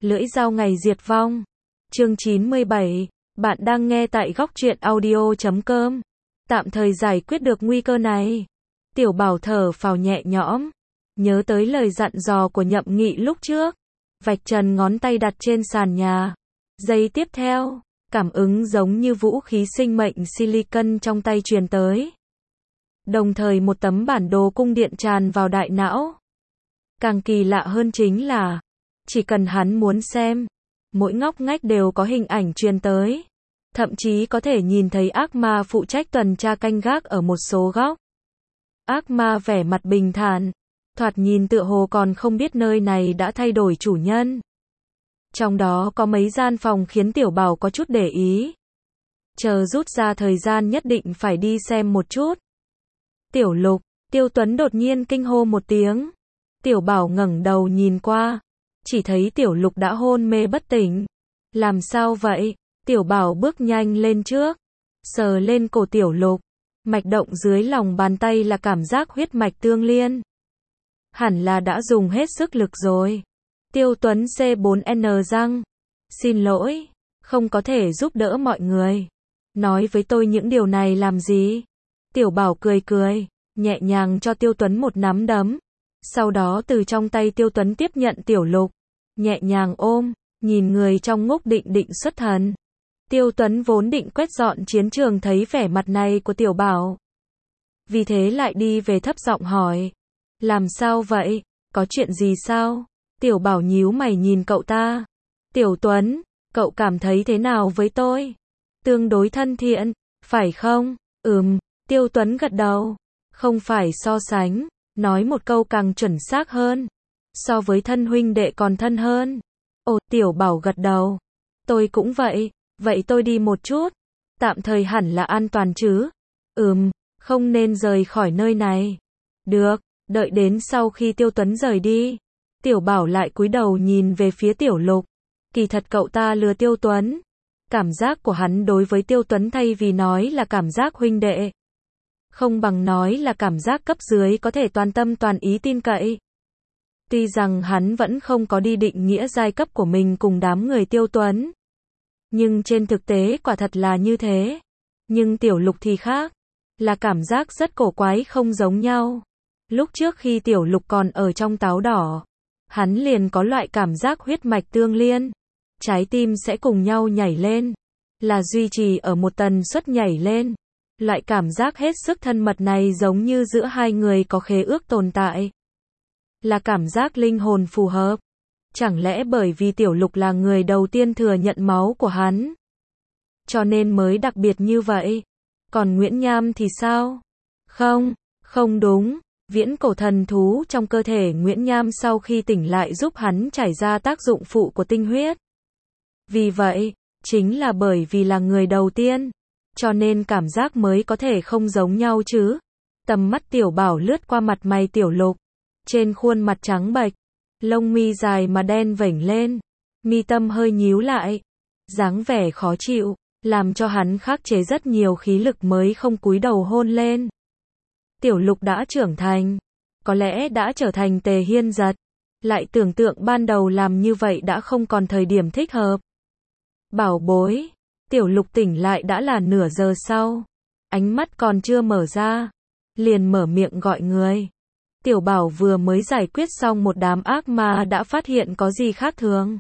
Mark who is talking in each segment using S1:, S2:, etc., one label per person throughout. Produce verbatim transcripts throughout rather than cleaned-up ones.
S1: Lưỡi dao ngày diệt vong. Chương chín mươi bảy. Bạn đang nghe tại góc truyện audio chấm com. Tạm thời giải quyết được nguy cơ này. Tiểu Bảo thở phào nhẹ nhõm. Nhớ tới lời dặn dò của Nhậm Nghị lúc trước. Vạch trần ngón tay đặt trên sàn nhà. Giây tiếp theo, cảm ứng giống như vũ khí sinh mệnh silicon trong tay truyền tới. Đồng thời một tấm bản đồ cung điện tràn vào đại não. Càng kỳ lạ hơn chính là, chỉ cần hắn muốn xem, mỗi ngóc ngách đều có hình ảnh truyền tới. Thậm chí có thể nhìn thấy ác ma phụ trách tuần tra canh gác ở một số góc. Ác ma vẻ mặt bình thản, thoạt nhìn tựa hồ còn không biết nơi này đã thay đổi chủ nhân. Trong đó có mấy gian phòng khiến Tiểu Bảo có chút để ý. Chờ rút ra thời gian nhất định phải đi xem một chút. Tiểu Lục, Tiêu Tuấn đột nhiên kinh hô một tiếng. Tiểu Bảo ngẩng đầu nhìn qua, chỉ thấy Tiểu Lục đã hôn mê bất tỉnh. Làm sao vậy? Tiểu Bảo bước nhanh lên trước, sờ lên cổ Tiểu Lục. Mạch động dưới lòng bàn tay là cảm giác huyết mạch tương liên. Hẳn là đã dùng hết sức lực rồi. Tiêu Tuấn xê bốn en răng. Xin lỗi, không có thể giúp đỡ mọi người. Nói với tôi những điều này làm gì? Tiểu Bảo cười cười, nhẹ nhàng cho Tiêu Tuấn một nắm đấm. Sau đó từ trong tay Tiêu Tuấn tiếp nhận Tiểu Lục, nhẹ nhàng ôm, nhìn người trong ngốc định định xuất thần. Tiêu Tuấn vốn định quét dọn chiến trường thấy vẻ mặt này của Tiểu Bảo. Vì thế lại đi về thấp giọng hỏi. Làm sao vậy? Có chuyện gì sao? Tiểu Bảo nhíu mày nhìn cậu ta. Tiểu Tuấn, cậu cảm thấy thế nào với tôi? Tương đối thân thiện, phải không? Ừm, Tiêu Tuấn gật đầu. Không phải so sánh, nói một câu càng chuẩn xác hơn. So với thân huynh đệ còn thân hơn. Ồ, Tiểu Bảo gật đầu. Tôi cũng vậy, vậy tôi đi một chút. Tạm thời hẳn là an toàn chứ? Ừm, không nên rời khỏi nơi này. Được, đợi đến sau khi Tiêu Tuấn rời đi. Tiểu Bảo lại cúi đầu nhìn về phía Tiểu Lục. Kỳ thật cậu ta lừa Tiêu Tuấn. Cảm giác của hắn đối với Tiêu Tuấn thay vì nói là cảm giác huynh đệ, không bằng nói là cảm giác cấp dưới có thể toàn tâm toàn ý tin cậy. Tuy rằng hắn vẫn không có đi định nghĩa giai cấp của mình cùng đám người Tiêu Tuấn. Nhưng trên thực tế quả thật là như thế. Nhưng Tiểu Lục thì khác. Là cảm giác rất cổ quái không giống nhau. Lúc trước khi Tiểu Lục còn ở trong táo đỏ, hắn liền có loại cảm giác huyết mạch tương liên. Trái tim sẽ cùng nhau nhảy lên. Là duy trì ở một tần suất nhảy lên. Loại cảm giác hết sức thân mật này giống như giữa hai người có khế ước tồn tại. Là cảm giác linh hồn phù hợp. Chẳng lẽ bởi vì Tiểu Lục là người đầu tiên thừa nhận máu của hắn, cho nên mới đặc biệt như vậy? Còn Nguyễn Nham thì sao? Không, không đúng. Viễn cổ thần thú trong cơ thể Nguyễn Nham sau khi tỉnh lại giúp hắn trải ra tác dụng phụ của tinh huyết. Vì vậy, chính là bởi vì là người đầu tiên, cho nên cảm giác mới có thể không giống nhau chứ. Tầm mắt Tiểu Bảo lướt qua mặt mày Tiểu Lục. Trên khuôn mặt trắng bệch, lông mi dài mà đen vểnh lên, mi tâm hơi nhíu lại, dáng vẻ khó chịu, làm cho hắn khắc chế rất nhiều khí lực mới không cúi đầu hôn lên. Tiểu Lục đã trưởng thành, có lẽ đã trở thành Tề Hiên Giật, lại tưởng tượng ban đầu làm như vậy đã không còn thời điểm thích hợp. Bảo bối, Tiểu Lục tỉnh lại đã là nửa giờ sau, ánh mắt còn chưa mở ra, liền mở miệng gọi người. Tiểu Bảo vừa mới giải quyết xong một đám ác ma đã phát hiện có gì khác thường.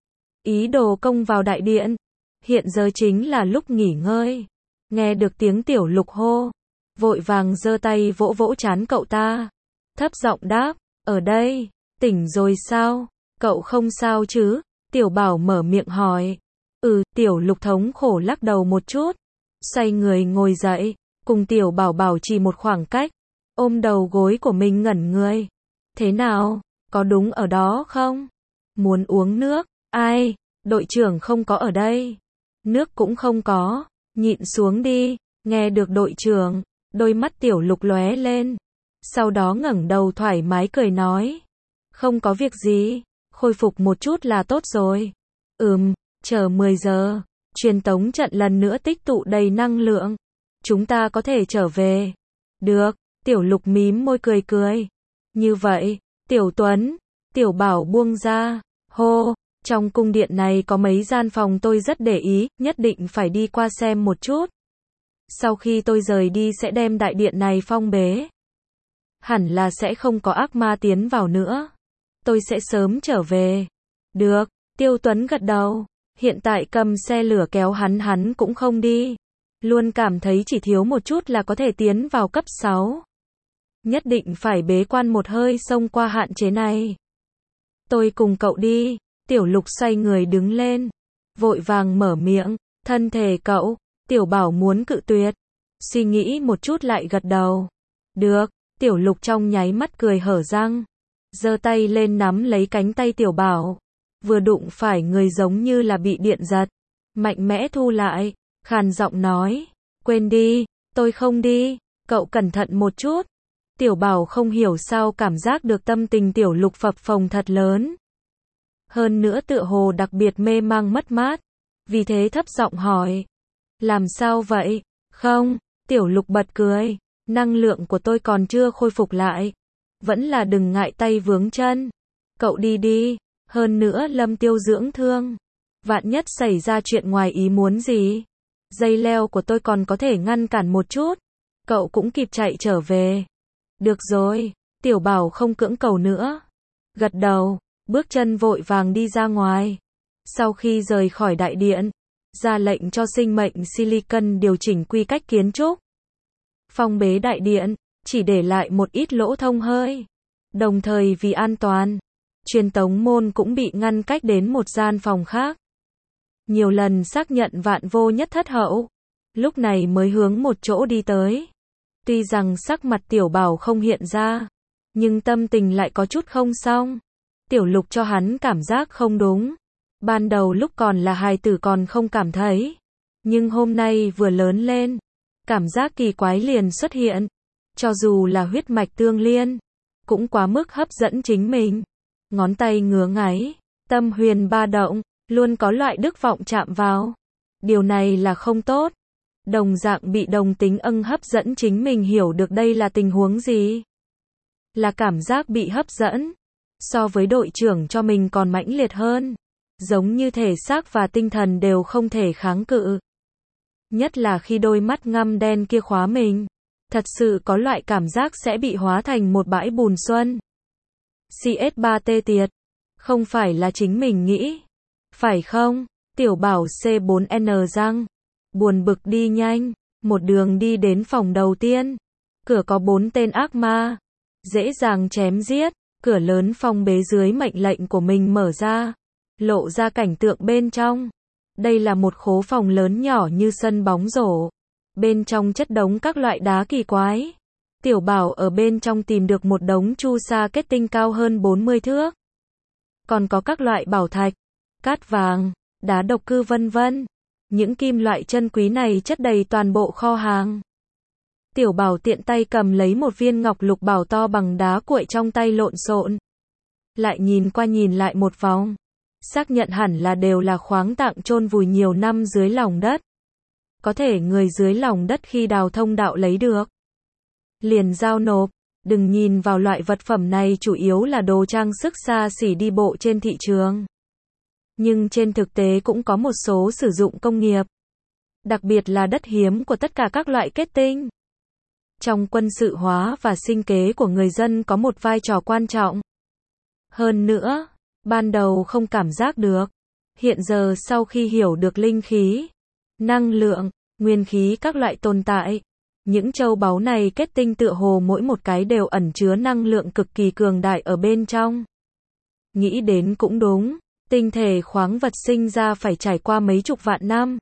S1: Ý đồ công vào đại điện. Hiện giờ chính là lúc nghỉ ngơi. Nghe được tiếng Tiểu Lục hô, vội vàng giơ tay vỗ vỗ trán cậu ta. Thấp giọng đáp, ở đây, tỉnh rồi sao? Cậu không sao chứ? Tiểu Bảo mở miệng hỏi. Ừ, Tiểu Lục thống khổ lắc đầu một chút. Xoay người ngồi dậy, cùng Tiểu Bảo bảo trì một khoảng cách. Ôm đầu gối của mình ngẩn người. Thế nào? Có đúng ở đó không? Muốn uống nước? Ai? Đội trưởng không có ở đây. Nước cũng không có. Nhịn xuống đi. Nghe được đội trưởng, đôi mắt Tiểu Lục lóe lên. Sau đó ngẩng đầu thoải mái cười nói. Không có việc gì. Khôi phục một chút là tốt rồi. Ừm, chờ mười giờ. Truyền tống trận lần nữa tích tụ đầy năng lượng. Chúng ta có thể trở về. Được. Tiểu Lục mím môi cười cười. Như vậy, Tiểu Tuấn, Tiểu Bảo buông ra. Hô, Trong cung điện này có mấy gian phòng tôi rất để ý, nhất định phải đi qua xem một chút. Sau khi tôi rời đi sẽ đem đại điện này phong bế. Hẳn là sẽ không có ác ma tiến vào nữa. Tôi sẽ sớm trở về. Được, Tiêu Tuấn gật đầu. Hiện tại cầm xe lửa kéo hắn hắn cũng không đi. Luôn cảm thấy chỉ thiếu một chút là có thể tiến vào cấp sáu. Nhất định phải bế quan một hơi xông qua hạn chế này. Tôi cùng cậu đi. Tiểu Lục xoay người đứng lên. Vội vàng mở miệng. Thân thể cậu. Tiểu Bảo muốn cự tuyệt. Suy nghĩ một chút lại gật đầu. Được. Tiểu Lục trong nháy mắt cười hở răng. Giơ tay lên nắm lấy cánh tay Tiểu Bảo. Vừa đụng phải người giống như là bị điện giật. Mạnh mẽ thu lại. Khàn giọng nói. Quên đi. Tôi không đi. Cậu cẩn thận một chút. Tiểu Bảo không hiểu sao cảm giác được tâm tình Tiểu Lục phập phồng thật lớn. Hơn nữa tựa hồ đặc biệt mê mang mất mát. Vì thế thấp giọng hỏi. Làm sao vậy? Không. Tiểu Lục bật cười. Năng lượng của tôi còn chưa khôi phục lại. Vẫn là đừng ngại tay vướng chân. Cậu đi đi. Hơn nữa Lâm Tiêu dưỡng thương. Vạn nhất xảy ra chuyện ngoài ý muốn gì. Dây leo của tôi còn có thể ngăn cản một chút. Cậu cũng kịp chạy trở về. Được rồi. Tiểu Bảo không cưỡng cầu nữa. Gật đầu. Bước chân vội vàng đi ra ngoài. Sau khi rời khỏi đại điện. Ra lệnh cho sinh mệnh Silicon điều chỉnh quy cách kiến trúc. Phong bế đại điện. Chỉ để lại một ít lỗ thông hơi. Đồng thời vì an toàn. Truyền tống môn cũng bị ngăn cách đến một gian phòng khác. Nhiều lần xác nhận vạn vô nhất thất hậu. Lúc này mới hướng một chỗ đi tới. Tuy rằng sắc mặt Tiểu Bảo không hiện ra. Nhưng tâm tình lại có chút không xong. Tiểu Lục cho hắn cảm giác không đúng. Ban đầu lúc còn là hài tử còn không cảm thấy. Nhưng hôm nay vừa lớn lên. Cảm giác kỳ quái liền xuất hiện. Cho dù là huyết mạch tương liên. Cũng quá mức hấp dẫn chính mình. Ngón tay ngứa ngáy. Tâm huyền ba động. Luôn có loại đức vọng chạm vào. Điều này là không tốt. Đồng dạng bị đồng tính ưng hấp dẫn chính mình hiểu được đây là tình huống gì. Là cảm giác bị hấp dẫn. So với đội trưởng cho mình còn mãnh liệt hơn. Giống như thể xác và tinh thần đều không thể kháng cự. Nhất là khi đôi mắt ngăm đen kia khóa mình. Thật sự có loại cảm giác sẽ bị hóa thành một bãi bùn xuân. xê ét ba tê tiệt. Không phải là chính mình nghĩ. Phải không? Tiểu Bảo xê bốn en răng. Buồn bực đi nhanh. Một đường đi đến phòng đầu tiên. Cửa có bốn tên ác ma. Dễ dàng chém giết. Cửa lớn phong bế dưới mệnh lệnh của mình mở ra. Lộ ra cảnh tượng bên trong. Đây là một khố phòng lớn nhỏ như sân bóng rổ. Bên trong chất đống các loại đá kỳ quái. Tiểu Bảo ở bên trong tìm được một đống chu sa kết tinh cao hơn bốn mươi thước. Còn có các loại bảo thạch, cát vàng, đá độc cư vân vân. Những kim loại chân quý này chất đầy toàn bộ kho hàng. Tiểu Bảo tiện tay cầm lấy một viên ngọc lục bảo to bằng đá cuội trong tay lộn xộn. Lại nhìn qua nhìn lại một vòng. Xác nhận hẳn là đều là khoáng tạng chôn vùi nhiều năm dưới lòng đất. Có thể người dưới lòng đất khi đào thông đạo lấy được. Liền giao nộp. Đừng nhìn vào loại vật phẩm này chủ yếu là đồ trang sức xa xỉ đi bộ trên thị trường. Nhưng trên thực tế cũng có một số sử dụng công nghiệp. Đặc biệt là đất hiếm của tất cả các loại kết tinh. Trong quân sự hóa và sinh kế của người dân có một vai trò quan trọng. Hơn nữa, ban đầu không cảm giác được. Hiện giờ sau khi hiểu được linh khí, năng lượng, nguyên khí các loại tồn tại, những châu báu này kết tinh tựa hồ mỗi một cái đều ẩn chứa năng lượng cực kỳ cường đại ở bên trong. Nghĩ đến cũng đúng, tinh thể khoáng vật sinh ra phải trải qua mấy chục vạn năm.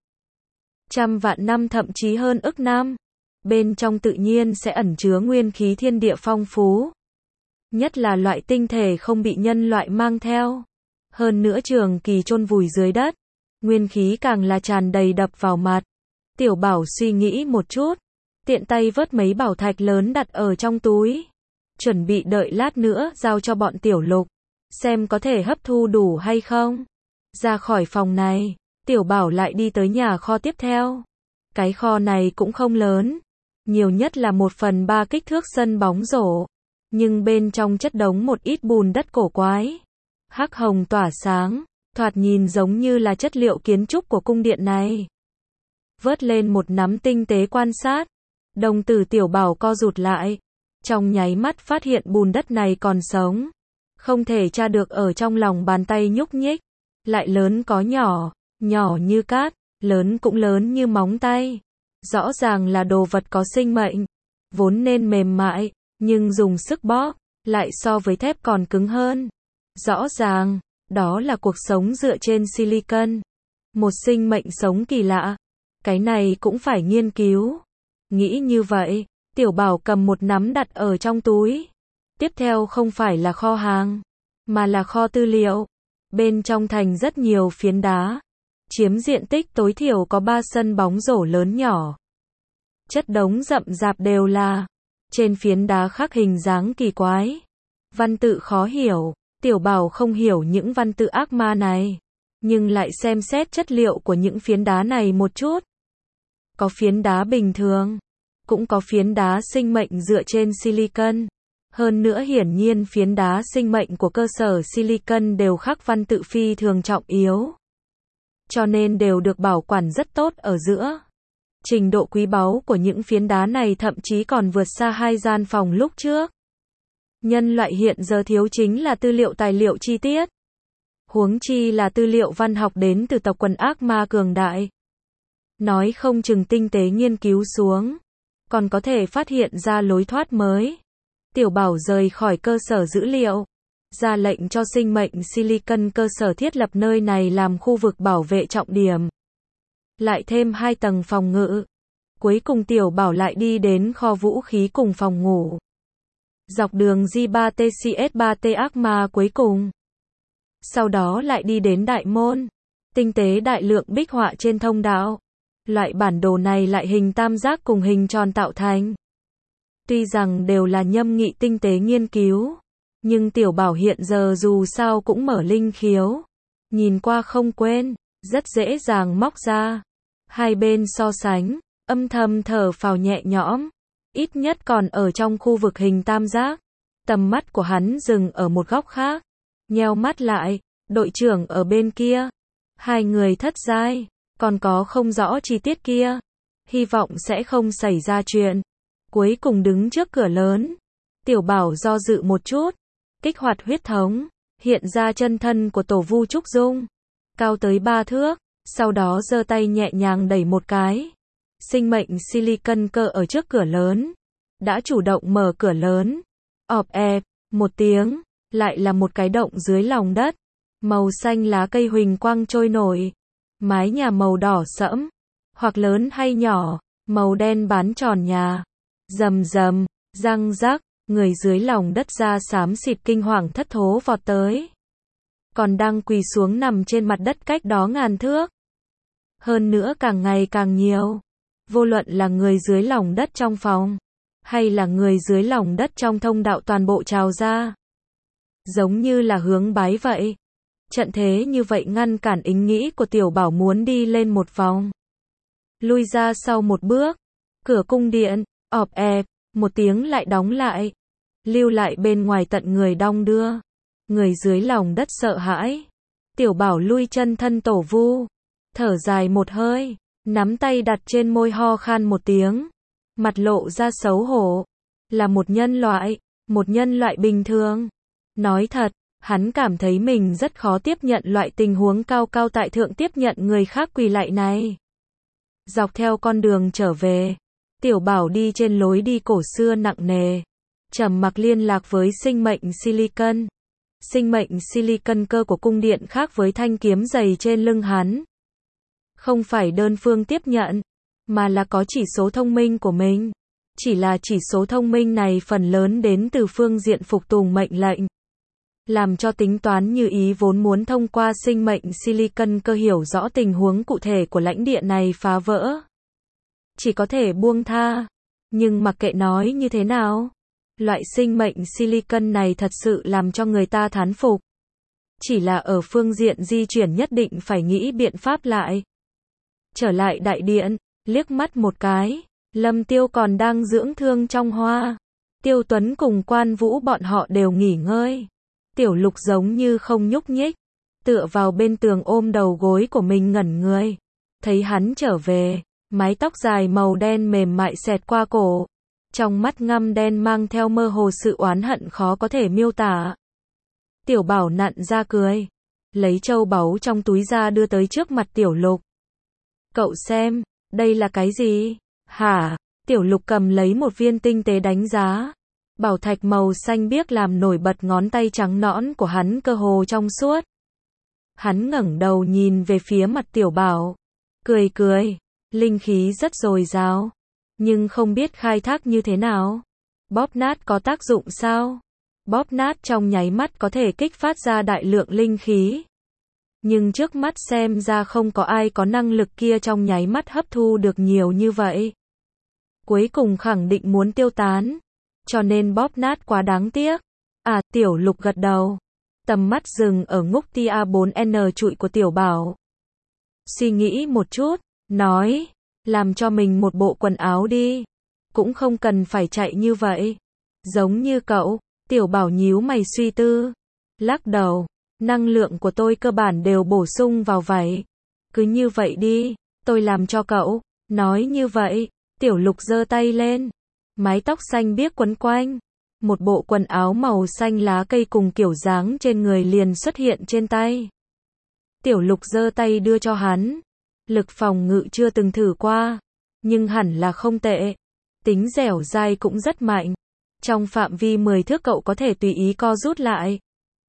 S1: Trăm vạn năm thậm chí hơn ức năm. Bên trong tự nhiên sẽ ẩn chứa nguyên khí thiên địa phong phú. Nhất là loại tinh thể không bị nhân loại mang theo. Hơn nữa trường kỳ chôn vùi dưới đất. Nguyên khí càng là tràn đầy đập vào mặt. Tiểu Bảo suy nghĩ một chút. Tiện tay vớt mấy bảo thạch lớn đặt ở trong túi. Chuẩn bị đợi lát nữa giao cho bọn Tiểu Lục. Xem có thể hấp thu đủ hay không. Ra khỏi phòng này, Tiểu Bảo lại đi tới nhà kho tiếp theo. Cái kho này cũng không lớn. Nhiều nhất là một phần ba kích thước sân bóng rổ. Nhưng bên trong chất đống một ít bùn đất cổ quái. Hắc hồng tỏa sáng. thoạt nhìn giống như là chất liệu kiến trúc của cung điện này. Vớt lên một nắm tinh tế quan sát, đồng tử Tiểu Bảo co rụt lại, trong nháy mắt phát hiện bùn đất này còn sống, không thể tra được ở trong lòng bàn tay nhúc nhích, lại lớn có nhỏ, nhỏ như cát, lớn cũng lớn như móng tay. Rõ ràng là đồ vật có sinh mệnh, vốn nên mềm mại, nhưng dùng sức bóp, lại so với thép còn cứng hơn. Rõ ràng, đó là cuộc sống dựa trên silicon. Một sinh mệnh sống kỳ lạ. Cái này cũng phải nghiên cứu. Nghĩ như vậy, Tiểu Bảo cầm một nắm đặt ở trong túi. Tiếp theo không phải là kho hàng, mà là kho tư liệu. Bên trong thành rất nhiều phiến đá, chiếm diện tích tối thiểu có ba sân bóng rổ lớn nhỏ. Chất đống rậm rạp đều là, trên phiến đá khắc hình dáng kỳ quái, văn tự khó hiểu. Tiểu Bảo không hiểu những văn tự ác ma này, nhưng lại xem xét chất liệu của những phiến đá này một chút. Có phiến đá bình thường, cũng có phiến đá sinh mệnh dựa trên silicon. Hơn nữa hiển nhiên phiến đá sinh mệnh của cơ sở silicon đều khắc văn tự phi thường trọng yếu, cho nên đều được bảo quản rất tốt ở giữa. Trình độ quý báu của những phiến đá này thậm chí còn vượt xa hai gian phòng lúc trước. Nhân loại hiện giờ thiếu chính là tư liệu tài liệu chi tiết. Huống chi là tư liệu văn học đến từ tộc quần ác ma cường đại. Nói không chừng tinh tế nghiên cứu xuống, còn có thể phát hiện ra lối thoát mới. Tiểu Bảo rời khỏi cơ sở dữ liệu, ra lệnh cho sinh mệnh silicon cơ sở thiết lập nơi này làm khu vực bảo vệ trọng điểm. Lại thêm hai tầng phòng ngự. Cuối cùng Tiểu Bảo lại đi đến kho vũ khí cùng phòng ngủ. Dọc đường G ba T C S ba T ác ma cuối cùng. Sau đó lại đi đến đại môn. Tinh tế đại lượng bích họa trên thông đạo. Loại bản đồ này lại hình tam giác cùng hình tròn tạo thành. Tuy rằng đều là nhâm nghị tinh tế nghiên cứu, nhưng Tiểu Bảo hiện giờ dù sao cũng mở linh khiếu. Nhìn qua không quên, rất dễ dàng móc ra. Hai bên so sánh, âm thầm thở phào nhẹ nhõm. Ít nhất còn ở trong khu vực hình tam giác. Tầm mắt của hắn dừng ở một góc khác. Nheo mắt lại, đội trưởng ở bên kia. Hai người thất giai, còn có không rõ chi tiết kia. Hy vọng sẽ không xảy ra chuyện. Cuối cùng đứng trước cửa lớn. Tiểu Bảo do dự một chút. Kích hoạt huyết thống. Hiện ra chân thân của Tổ Vu Trúc Dung. Cao tới ba thước. Sau đó giơ tay nhẹ nhàng đẩy một cái. Sinh mệnh silicon cơ ở trước cửa lớn. Đã chủ động mở cửa lớn. Ọp ẹp, một tiếng. Lại là một cái động dưới lòng đất. Màu xanh lá cây huỳnh quang trôi nổi. Mái nhà màu đỏ sẫm. Hoặc lớn hay nhỏ. Màu đen bán tròn nhà. Rầm rầm, răng rắc. Người dưới lòng đất da xám xịt kinh hoàng thất thố vọt tới. Còn đang quỳ xuống nằm trên mặt đất cách đó ngàn thước. Hơn nữa càng ngày càng nhiều. Vô luận là người dưới lòng đất trong phòng, hay là người dưới lòng đất trong thông đạo toàn bộ trào ra. Giống như là hướng bái vậy. Trận thế như vậy ngăn cản ý nghĩ của Tiểu Bảo muốn đi lên một vòng. Lui ra sau một bước. Cửa cung điện, ọp ẹp, một tiếng lại đóng lại. Lưu lại bên ngoài tận người đong đưa. Người dưới lòng đất sợ hãi. Tiểu Bảo lui chân thân Tổ Vu. Thở dài một hơi. Nắm tay đặt trên môi ho khan một tiếng. Mặt lộ ra xấu hổ. Là một nhân loại. Một nhân loại bình thường. Nói thật, hắn cảm thấy mình rất khó tiếp nhận loại tình huống cao cao tại thượng tiếp nhận người khác quỳ lạy này. Dọc theo con đường trở về, Tiểu Bảo đi trên lối đi cổ xưa nặng nề. Trầm mặc liên lạc với sinh mệnh silicon. Sinh mệnh silicon cơ của cung điện khác với thanh kiếm dày trên lưng hắn. Không phải đơn phương tiếp nhận, mà là có chỉ số thông minh của mình. Chỉ là chỉ số thông minh này phần lớn đến từ phương diện phục tùng mệnh lệnh. Làm cho tính toán như ý vốn muốn thông qua sinh mệnh silicon cơ hiểu rõ tình huống cụ thể của lãnh địa này phá vỡ. Chỉ có thể buông tha. Nhưng mặc kệ nói như thế nào, loại sinh mệnh silicon này thật sự làm cho người ta thán phục. Chỉ là ở phương diện di chuyển nhất định phải nghĩ biện pháp lại. Trở lại đại điện, liếc mắt một cái, Lâm Tiêu còn đang dưỡng thương trong hoa. Tiêu Tuấn cùng Quan Vũ bọn họ đều nghỉ ngơi. Tiểu Lục giống như không nhúc nhích. tựa vào bên tường ôm đầu gối của mình ngẩn người. Thấy hắn trở về, mái tóc dài màu đen mềm mại xẹt qua cổ. Trong mắt ngăm đen mang theo mơ hồ sự oán hận khó có thể miêu tả. Tiểu Bảo nặn ra cười, lấy châu báu trong túi ra đưa tới trước mặt Tiểu Lục. Cậu xem, đây là cái gì? Hả? Tiểu Lục cầm lấy một viên tinh tế đánh giá. Bảo thạch màu xanh biếc làm nổi bật ngón tay trắng nõn của hắn cơ hồ trong suốt. Hắn ngẩng đầu nhìn về phía mặt Tiểu Bảo, cười cười, linh khí rất dồi dào, nhưng không biết khai thác như thế nào. Bóp nát có tác dụng sao? Bóp nát trong nháy mắt có thể kích phát ra đại lượng linh khí. Nhưng trước mắt xem ra không có ai có năng lực kia trong nháy mắt hấp thu được nhiều như vậy. Cuối cùng khẳng định muốn tiêu tán, cho nên bóp nát quá đáng tiếc. À, Tiểu Lục gật đầu, tầm mắt dừng ở ngúc tia bốn N trụi của Tiểu Bảo. Suy nghĩ một chút, nói, làm cho mình một bộ quần áo đi, cũng không cần phải chạy như vậy. Giống như cậu, Tiểu Bảo nhíu mày suy tư, lắc đầu, năng lượng của tôi cơ bản đều bổ sung vào vậy. Cứ như vậy đi, tôi làm cho cậu. Nói như vậy, Tiểu Lục giơ tay lên, mái tóc xanh biếc quấn quanh, một bộ quần áo màu xanh lá cây cùng kiểu dáng trên người liền xuất hiện trên tay. Tiểu Lục giơ tay đưa cho hắn, lực phòng ngự chưa từng thử qua, nhưng hẳn là không tệ, tính dẻo dai cũng rất mạnh. Trong phạm vi mười thước cậu có thể tùy ý co rút lại.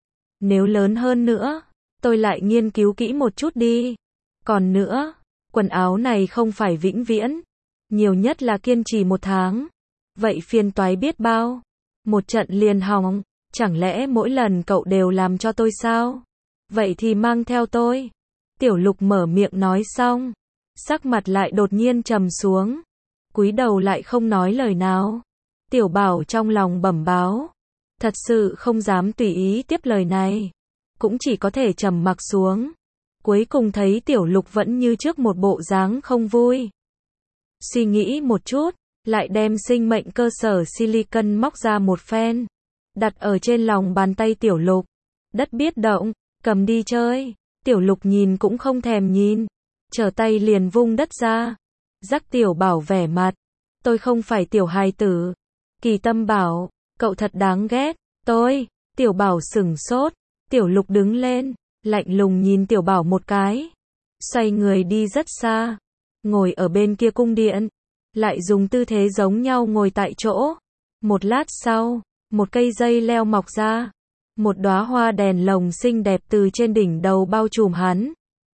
S1: Nếu lớn hơn nữa, tôi lại nghiên cứu kỹ một chút đi. Còn nữa, quần áo này không phải vĩnh viễn, nhiều nhất là kiên trì một tháng. Vậy phiền toái biết bao. Một trận liền hỏng, chẳng lẽ mỗi lần cậu đều làm cho tôi sao? Vậy thì mang theo tôi. Tiểu Lục mở miệng nói xong, sắc mặt lại đột nhiên trầm xuống, cúi đầu lại không nói lời nào. Tiểu Bảo trong lòng bẩm báo, thật sự không dám tùy ý tiếp lời này, cũng chỉ có thể trầm mặc xuống. Cuối cùng thấy Tiểu Lục vẫn như trước một bộ dáng không vui. Suy nghĩ một chút, lại đem sinh mệnh cơ sở silicon móc ra một phen, đặt ở trên lòng bàn tay Tiểu Lục. Đất biết động, cầm đi chơi. Tiểu Lục nhìn cũng không thèm nhìn, trở tay liền vung đất ra. Rắc Tiểu Bảo vẻ mặt, tôi không phải tiểu hài tử. Kỳ Tâm bảo, cậu thật đáng ghét. Tôi, Tiểu Bảo sửng sốt. Tiểu Lục đứng lên, lạnh lùng nhìn Tiểu Bảo một cái, xoay người đi rất xa, ngồi ở bên kia cung điện, lại dùng tư thế giống nhau ngồi tại chỗ. Một lát sau, một cây dây leo mọc ra, một đóa hoa đèn lồng xinh đẹp từ trên đỉnh đầu bao trùm hắn.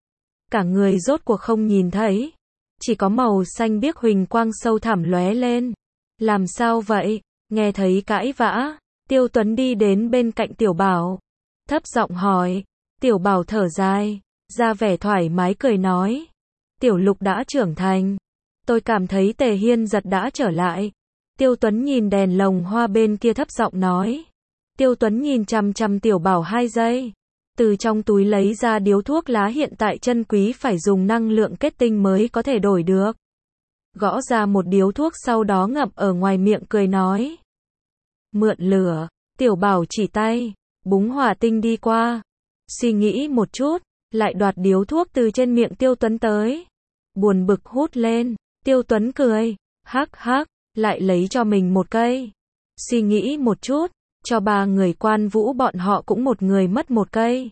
S1: Cả người rốt cuộc không nhìn thấy, chỉ có màu xanh biếc huỳnh quang sâu thẳm lóe lên. Làm sao vậy? Nghe thấy cãi vã, Tiêu Tuấn đi đến bên cạnh Tiểu Bảo, thấp giọng hỏi. Tiểu Bảo thở dài, ra vẻ thoải mái cười nói, Tiểu Lục đã trưởng thành, tôi cảm thấy Tề Hiên Giật đã trở lại. Tiêu Tuấn nhìn đèn lồng hoa bên kia thấp giọng nói. Tiêu Tuấn nhìn chằm chằm Tiểu Bảo hai giây, từ trong túi lấy ra điếu thuốc lá hiện tại chân quý phải dùng năng lượng kết tinh mới có thể đổi được. Gõ ra một điếu thuốc sau đó ngậm ở ngoài miệng cười nói. Mượn lửa. Tiểu Bảo chỉ tay, búng hỏa tinh đi qua. Suy nghĩ một chút, lại đoạt điếu thuốc từ trên miệng Tiêu Tuấn tới. Buồn bực hút lên. Tiêu Tuấn cười, hắc hắc, lại lấy cho mình một cây. Suy nghĩ một chút, cho ba người Quan Vũ bọn họ cũng một người mất một cây.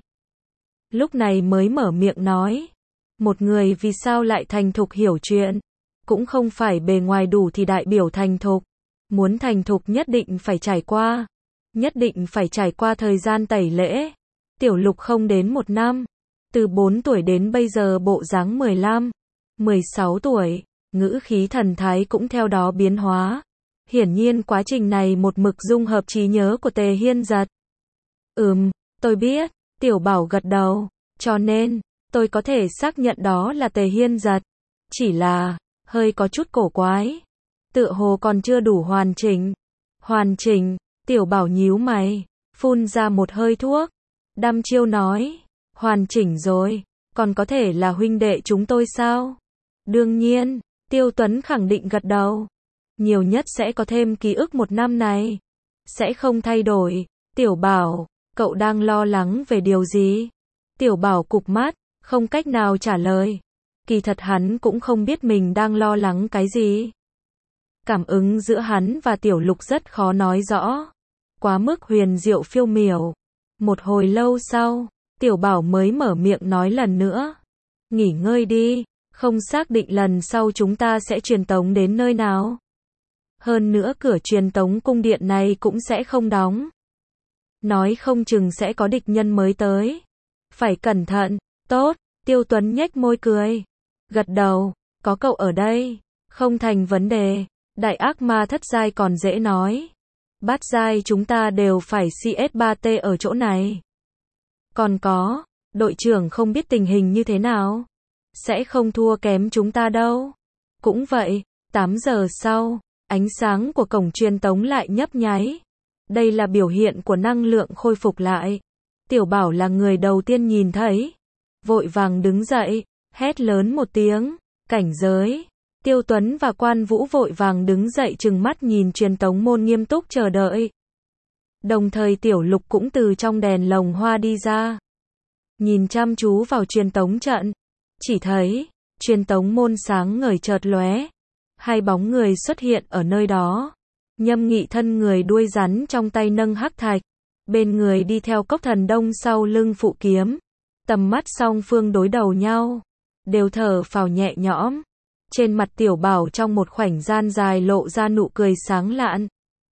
S1: Lúc này mới mở miệng nói, một người vì sao lại thành thục hiểu chuyện, cũng không phải bề ngoài đủ thì đại biểu thành thục, muốn thành thục nhất định phải trải qua, nhất định phải trải qua thời gian tẩy lễ. Tiểu Lục không đến một năm, từ bốn tuổi đến bây giờ bộ dáng mười lăm, mười sáu tuổi, ngữ khí thần thái cũng theo đó biến hóa. Hiển nhiên quá trình này một mực dung hợp trí nhớ của Tề Hiên Giật. Ừm, tôi biết, Tiểu Bảo gật đầu, cho nên, tôi có thể xác nhận đó là Tề Hiên Giật. Chỉ là, hơi có chút cổ quái. Tựa hồ còn chưa đủ hoàn chỉnh. Hoàn chỉnh, Tiểu Bảo nhíu mày, phun ra một hơi thuốc. Đăm chiêu nói, hoàn chỉnh rồi, còn có thể là huynh đệ chúng tôi sao? Đương nhiên, Tiêu Tuấn khẳng định gật đầu. Nhiều nhất sẽ có thêm ký ức một năm này. Sẽ không thay đổi. Tiểu Bảo, cậu đang lo lắng về điều gì? Tiểu Bảo cụp mắt, không cách nào trả lời. Kỳ thật hắn cũng không biết mình đang lo lắng cái gì. Cảm ứng giữa hắn và Tiểu Lục rất khó nói rõ. Quá mức huyền diệu phiêu miểu. Một hồi lâu sau, Tiểu Bảo mới mở miệng nói lần nữa. Nghỉ ngơi đi, không xác định lần sau chúng ta sẽ truyền tống đến nơi nào. Hơn nữa cửa truyền tống cung điện này cũng sẽ không đóng. Nói không chừng sẽ có địch nhân mới tới. Phải cẩn thận. Tốt, Tiêu Tuấn nhếch môi cười. Gật đầu, có cậu ở đây, không thành vấn đề. Đại ác ma thất giai còn dễ nói. Bát giai chúng ta đều phải xê ét ba tê ở chỗ này. Còn có, đội trưởng không biết tình hình như thế nào. Sẽ không thua kém chúng ta đâu. Cũng vậy, tám giờ sau, ánh sáng của cổng truyền tống lại nhấp nháy. Đây là biểu hiện của năng lượng khôi phục lại. Tiểu Bảo là người đầu tiên nhìn thấy. Vội vàng đứng dậy, hét lớn một tiếng, cảnh giới. Tiêu Tuấn và Quan Vũ vội vàng đứng dậy trừng mắt nhìn truyền tống môn nghiêm túc chờ đợi. Đồng thời Tiểu Lục cũng từ trong đèn lồng hoa đi ra. Nhìn chăm chú vào truyền tống trận. Chỉ thấy, truyền tống môn sáng ngời chợt lóe. Hai bóng người xuất hiện ở nơi đó. Nhâm Nghị thân người đuôi rắn trong tay nâng hắc thạch. Bên người đi theo Cốc Thần Đông sau lưng phụ kiếm. Tầm mắt song phương đối đầu nhau. Đều thở phào nhẹ nhõm. Trên mặt Tiểu Bảo trong một khoảnh gian dài lộ ra nụ cười sáng lạn.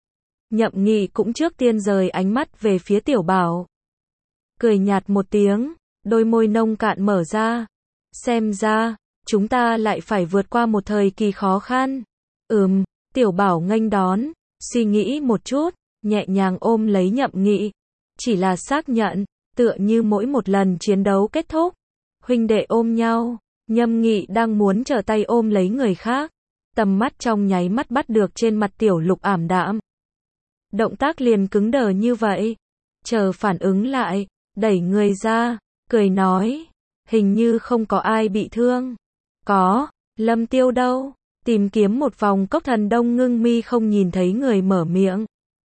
S1: Nhậm Nghị cũng trước tiên rời ánh mắt về phía Tiểu Bảo. Cười nhạt một tiếng, đôi môi nông cạn mở ra. Xem ra, chúng ta lại phải vượt qua một thời kỳ khó khăn. Ừm, Tiểu Bảo nghênh đón, suy nghĩ một chút, nhẹ nhàng ôm lấy Nhậm Nghị. Chỉ là xác nhận, tựa như mỗi một lần chiến đấu kết thúc. Huynh đệ ôm nhau, Nhâm Nghị đang muốn trở tay ôm lấy người khác. Tầm mắt trong nháy mắt bắt được trên mặt Tiểu Lục ảm đạm. Động tác liền cứng đờ như vậy. Chờ phản ứng lại, đẩy người ra, cười nói. Hình như không có ai bị thương. Có, Lâm Tiêu đâu? Tìm kiếm một vòng Cốc Thần Đông ngưng mi không nhìn thấy người mở miệng.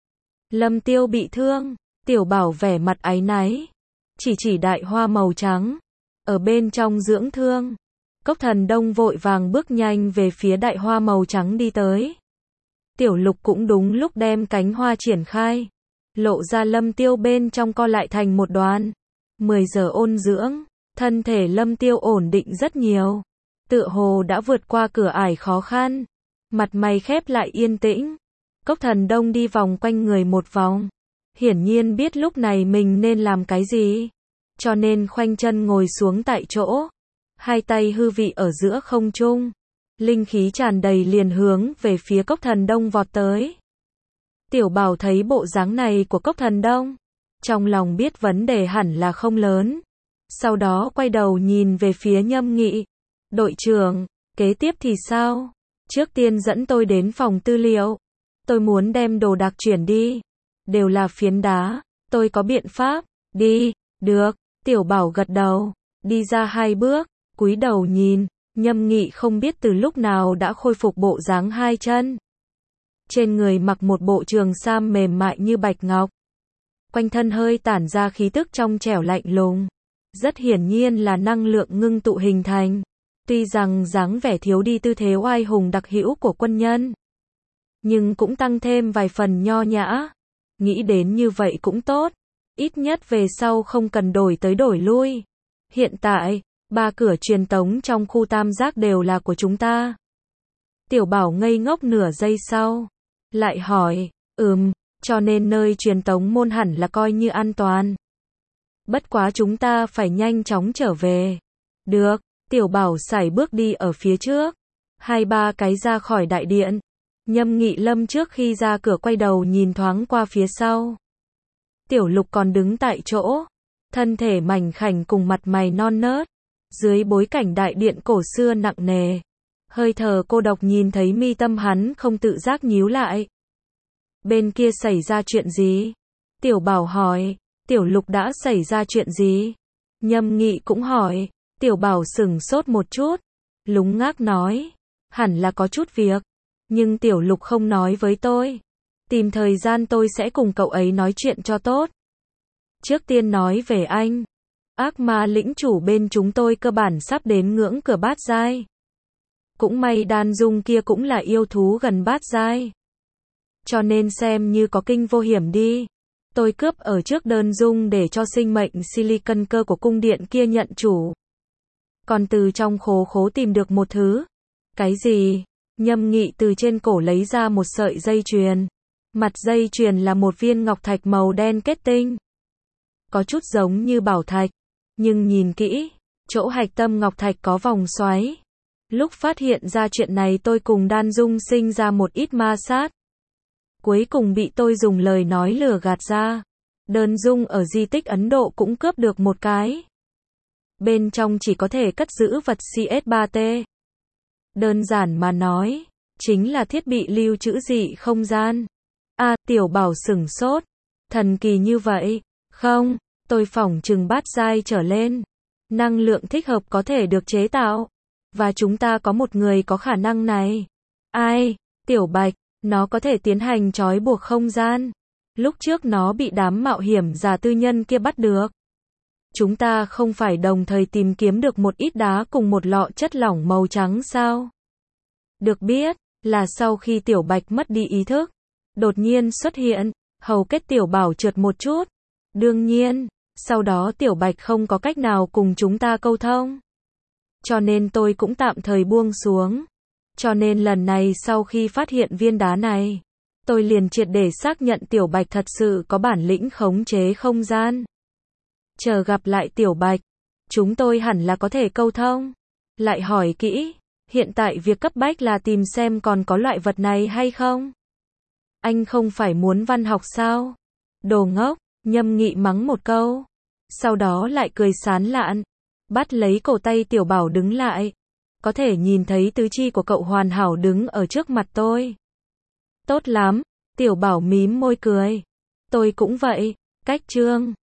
S1: Lâm Tiêu bị thương, Tiểu Bảo vẻ mặt áy náy. Chỉ chỉ đại hoa màu trắng. Ở bên trong dưỡng thương. Cốc Thần Đông vội vàng bước nhanh về phía đại hoa màu trắng đi tới. Tiểu Lục cũng đúng lúc đem cánh hoa triển khai. Lộ ra Lâm Tiêu bên trong co lại thành một đoàn. mười giờ ôn dưỡng, thân thể Lâm Tiêu ổn định rất nhiều. Tựa hồ đã vượt qua cửa ải khó khăn. Mặt mày khép lại yên tĩnh. Cốc Thần Đông đi vòng quanh người một vòng. Hiển nhiên biết lúc này mình nên làm cái gì. Cho nên khoanh chân ngồi xuống tại chỗ. Hai tay hư vị ở giữa không trung. Linh khí tràn đầy liền hướng về phía Cốc Thần Đông vọt tới. Tiểu Bảo thấy bộ dáng này của Cốc Thần Đông. Trong lòng biết vấn đề hẳn là không lớn. Sau đó quay đầu nhìn về phía Nhâm Nghị. Đội trưởng, kế tiếp thì sao? Trước tiên dẫn tôi đến phòng tư liệu. Tôi muốn đem đồ đạc chuyển đi. Đều là phiến đá. Tôi có biện pháp. Đi, được. Tiểu Bảo gật đầu. Đi ra hai bước. Cúi đầu nhìn. Nhâm Nghị không biết từ lúc nào đã khôi phục bộ dáng hai chân. Trên người mặc một bộ trường sam mềm mại như bạch ngọc. Quanh thân hơi tản ra khí tức trong trẻo lạnh lùng. Rất hiển nhiên là năng lượng ngưng tụ hình thành. Tuy rằng dáng vẻ thiếu đi tư thế oai hùng đặc hữu của quân nhân. Nhưng cũng tăng thêm vài phần nho nhã. Nghĩ đến như vậy cũng tốt. Ít nhất về sau không cần đổi tới đổi lui. Hiện tại, ba cửa truyền tống trong khu tam giác đều là của chúng ta. Tiểu Bảo ngây ngốc nửa giây sau. Lại hỏi, ừm, cho nên nơi truyền tống môn hẳn là coi như an toàn. Bất quá chúng ta phải nhanh chóng trở về. Được, Tiểu Bảo sải bước đi ở phía trước. Hai ba cái ra khỏi đại điện. Nhâm Nghị Lâm trước khi ra cửa quay đầu nhìn thoáng qua phía sau. Tiểu Lục còn đứng tại chỗ. Thân thể mảnh khảnh cùng mặt mày non nớt. Dưới bối cảnh đại điện cổ xưa nặng nề. Hơi thở cô độc nhìn thấy mi tâm hắn không tự giác nhíu lại. Bên kia xảy ra chuyện gì? Tiểu Bảo hỏi. Tiểu Lục đã xảy ra chuyện gì? Nhâm Nghị cũng hỏi. Tiểu Bảo sửng sốt một chút. Lúng ngác nói. Hẳn là có chút việc. Nhưng Tiểu Lục không nói với tôi. Tìm thời gian tôi sẽ cùng cậu ấy nói chuyện cho tốt. Trước tiên nói về anh. Ác ma lĩnh chủ bên chúng tôi cơ bản sắp đến ngưỡng cửa bát giai. Cũng may đan dung kia cũng là yêu thú gần bát giai. Cho nên xem như có kinh vô hiểm đi. Tôi cướp ở trước đơn dung để cho sinh mệnh silicon cơ của cung điện kia nhận chủ. Còn từ trong khố khố tìm được một thứ. Cái gì? Nhâm Nghị từ trên cổ lấy ra một sợi dây chuyền. Mặt dây chuyền là một viên ngọc thạch màu đen kết tinh. Có chút giống như bảo thạch. Nhưng nhìn kỹ, chỗ hạch tâm ngọc thạch có vòng xoáy. Lúc phát hiện ra chuyện này tôi cùng đan dung sinh ra một ít ma sát. Cuối cùng bị tôi dùng lời nói lừa gạt ra. Đơn dung ở di tích Ấn Độ cũng cướp được một cái. Bên trong chỉ có thể cất giữ vật C S ba T. Đơn giản mà nói, chính là thiết bị lưu trữ dị không gian. A, à, Tiểu Bảo sửng sốt. Thần kỳ như vậy? Không, tôi phỏng chừng bát giai trở lên. Năng lượng thích hợp có thể được chế tạo. Và chúng ta có một người có khả năng này. Ai? Tiểu Bạch, nó có thể tiến hành trói buộc không gian. Lúc trước nó bị đám mạo hiểm giả tư nhân kia bắt được. Chúng ta không phải đồng thời tìm kiếm được một ít đá cùng một lọ chất lỏng màu trắng sao? Được biết, là sau khi Tiểu Bạch mất đi ý thức, đột nhiên xuất hiện, hầu kết Tiểu Bảo trượt một chút. Đương nhiên, sau đó Tiểu Bạch không có cách nào cùng chúng ta câu thông. Cho nên tôi cũng tạm thời buông xuống. Cho nên lần này sau khi phát hiện viên đá này, tôi liền triệt để xác nhận Tiểu Bạch thật sự có bản lĩnh khống chế không gian. Chờ gặp lại Tiểu Bạch, chúng tôi hẳn là có thể câu thông. Lại hỏi kỹ, hiện tại việc cấp bách là tìm xem còn có loại vật này hay không. Anh không phải muốn văn học sao? Đồ ngốc, Nhâm Nghị mắng một câu. Sau đó lại cười sán lạn, bắt lấy cổ tay Tiểu Bảo đứng lại. Có thể nhìn thấy tứ chi của cậu hoàn hảo đứng ở trước mặt tôi. Tốt lắm, Tiểu Bảo mím môi cười. Tôi cũng vậy, cách chương.